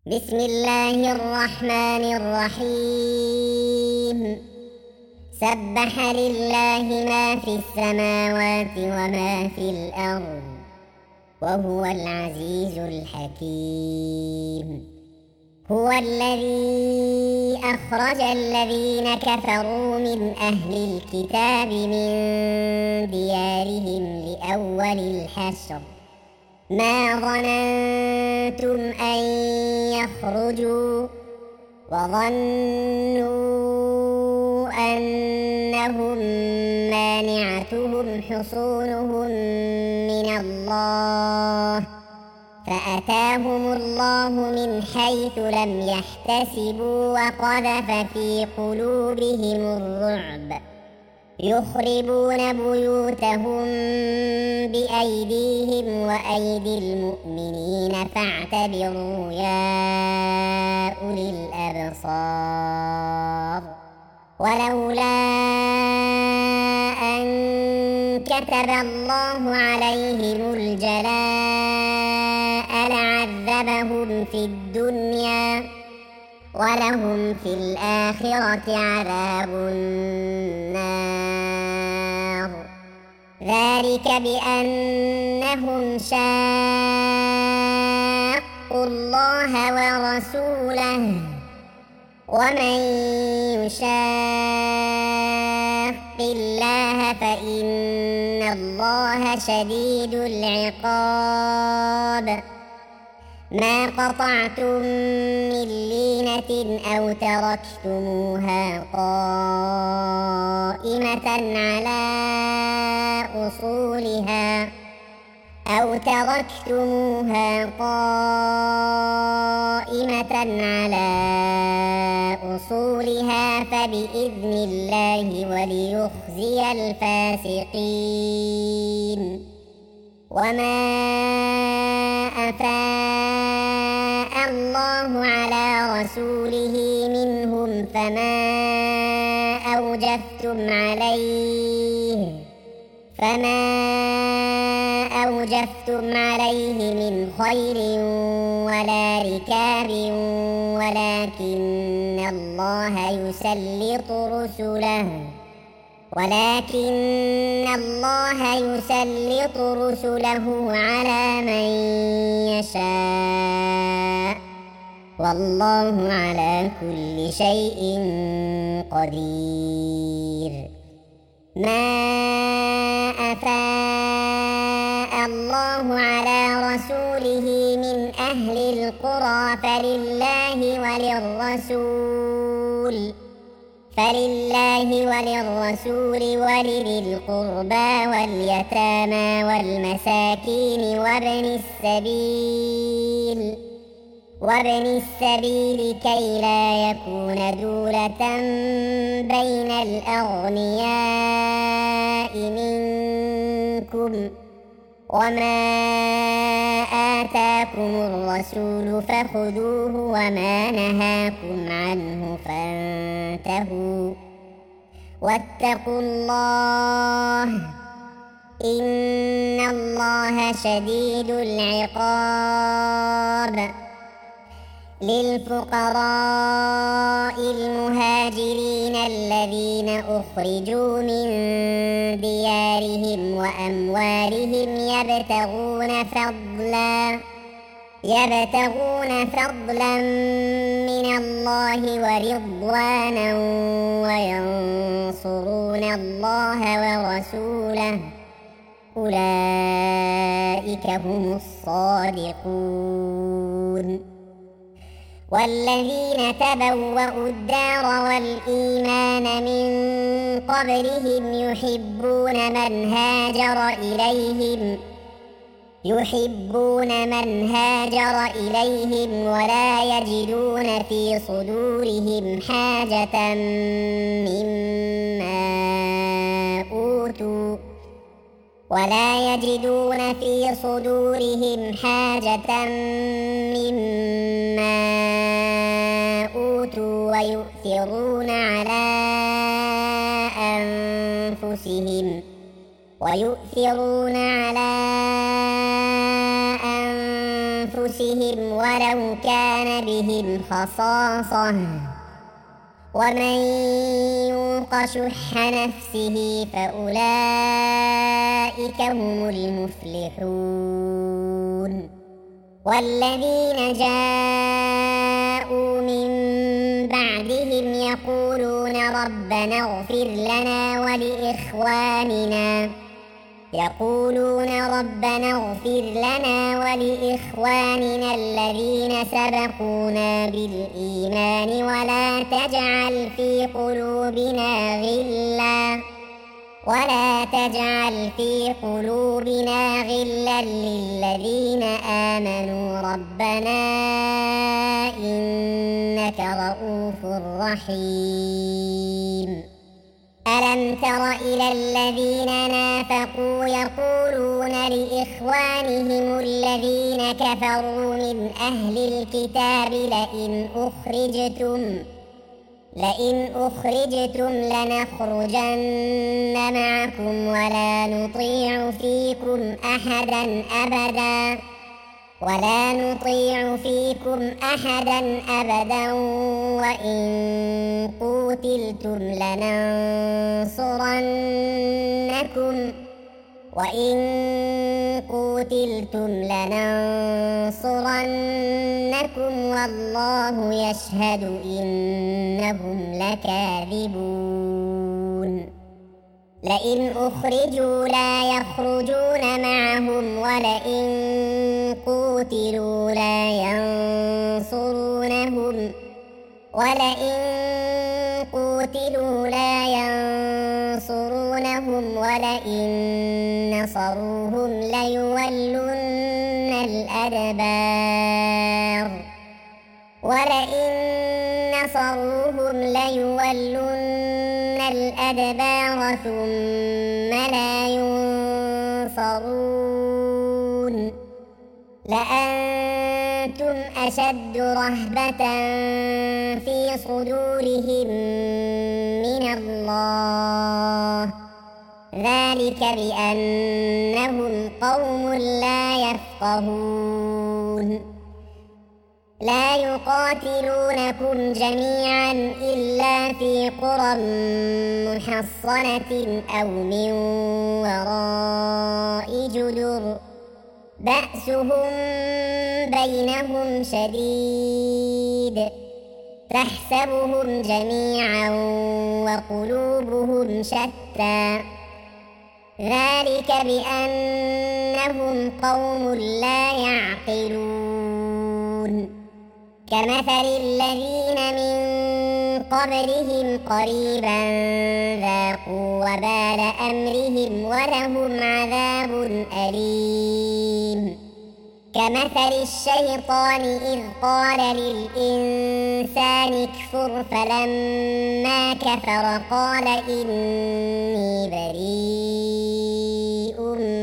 بسم الله الرحمن الرحيم. سبح لله ما في السماوات وما في الأرض وهو العزيز الحكيم. هو الذي أخرج الذين كفروا من أهل الكتاب من ديارهم لأول الحشر ما ظننتم أن يخرجوا وظنوا أنهم مانعتهم حصونهم من الله فأتاهم الله من حيث لم يحتسبوا وقذف في قلوبهم الرعب يخربون بيوتهم بأيديهم وأيدي المؤمنين فاعتبروا يا أولي الأبصار. ولولا أن كتب الله عليهم الجلاء لعذبهم في الدنيا ولهم في الآخرة عذاب النار. ذلك بأنهم شاقوا الله ورسوله ومن يشاق الله فإن الله شديد العقاب. ما قطعتم من لينة أو تركتموها قائمة على أصولها فبإذن الله وليخزي الفاسقين. وما أفاء الله على رسوله منهم فما أوجفتم عليه من خيل ولا ركاب ولكن الله يسلط رسله على من يشاء والله على كل شيء قدير. ما أفاء الله على رسوله من أهل القرى فلله وللرسول ولذي القربى واليتامى والمساكين وابن السبيل كي لا يكون دولة بين الأغنياء منكم. وما آتاكم الرسول فخذوه وما نهاكم عنه فانتهوا واتقوا الله إن الله شديد العقاب. للفقراء المهاجرين الذين أخرجوا من ديارهم وأموالهم يبتغون فضلا من الله ورضوانا وينصرون الله ورسوله أولئك هم الصادقون. والذين تبوأوا الدار والإيمان من قبلهم يحبون من هاجر إليهم ولا يجدون في صدورهم حاجة مما أوتوا ويؤثرون على أنفسهم أنفسهم ولو كان بهم خصاصة ومن يوق شح نفسه فأولئك هم المفلحون والذين جاءوا من بعدهم يقولون ربنا اغفر لنا ولإخواننا الذين سبقونا بالإيمان ولا تجعل في قلوبنا غلا للذين آمنوا ربنا إنك رؤوف رحيم ألم تر إلى الذين نافقوا يقولون لإخوانهم الذين كفروا من أهل الكتاب لئن أخرجتم لنخرجن معكم ولا نطيع فيكم أبدا وإن قوتلتم لننصرنكم والله يشهد إنهم لكاذبون لئن أخرجوا لا يخرجون معهم ولئن قوتلوا لا ينصرونهم ولئن نصروهم ليولن الأدبار ثم لا ينصرون لأنتم أشد رهبة في صدورهم من الله ذلك بأنهم قوم لا يفقهون لا يقاتلونكم جميعا إلا في قرى محصنة أو من وراء جدر بأسهم بينهم شديد تحسبهم جميعا وقلوبهم شتى ذلك بأنهم قوم لا يعقلون كمثل الذين من قبلهم قريبا ذاقوا وبال أمرهم ولهم عذاب أليم كمثل الشيطان إذ قال للإنسان اكفر فلما كفر قال إني بريء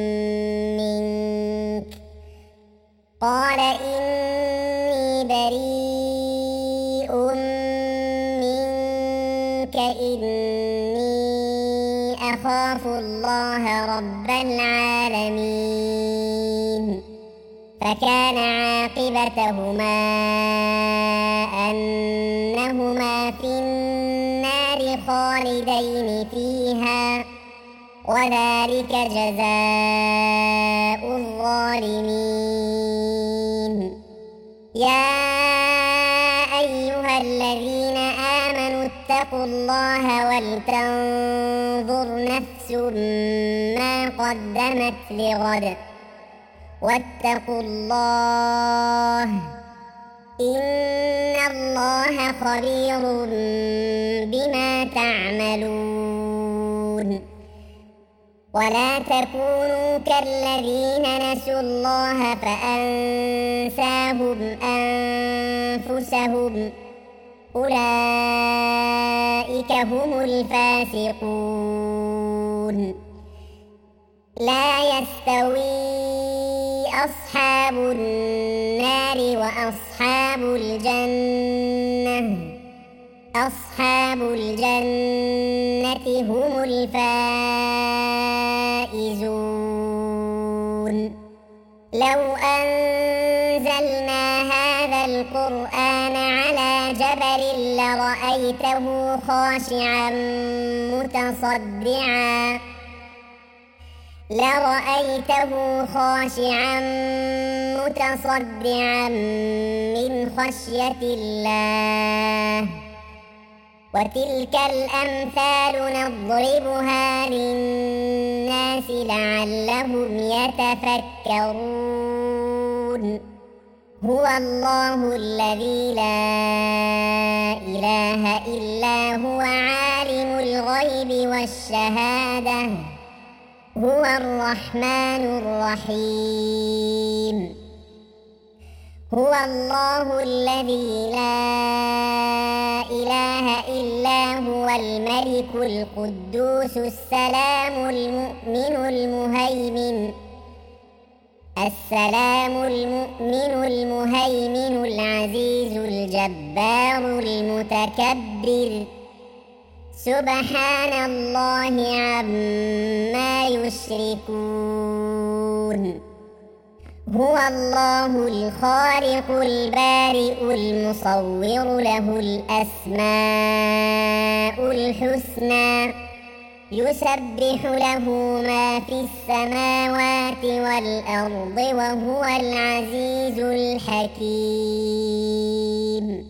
منك إني أخاف الله رب العالمين فكان عاقبتهما أنهما في النار خالدين فيها وذلك جزاء الظالمين يا أيها الذين آمنوا اتقوا الله ولتنظر نفس ما قدمت لغد واتقوا الله إن الله خبير بما تعملون ولا تكونوا كالذين نسوا الله فأنساهم أنفسهم أولئك هم الفاسقون لا يستوي أصحاب النار وأصحاب الجنة هم الفائزون لو أنزلنا القرآن على جبل لرأيته خاشعا متصدعا من خشية الله. وتلك الأمثال نضربها للناس لعلهم يتفكرون. هو الله الذي لا إله إلا هو عالم الغيب والشهادة هو الرحمن الرحيم. هو الله الذي لا إله إلا هو الملك القدوس السلام المؤمن العزيز الجبار المتكبر سبحان الله عما يشركون. هو الله الخالق البارئ المصور له الأسماء الحسنى يسبح له ما في السماوات والأرض وهو العزيز الحكيم.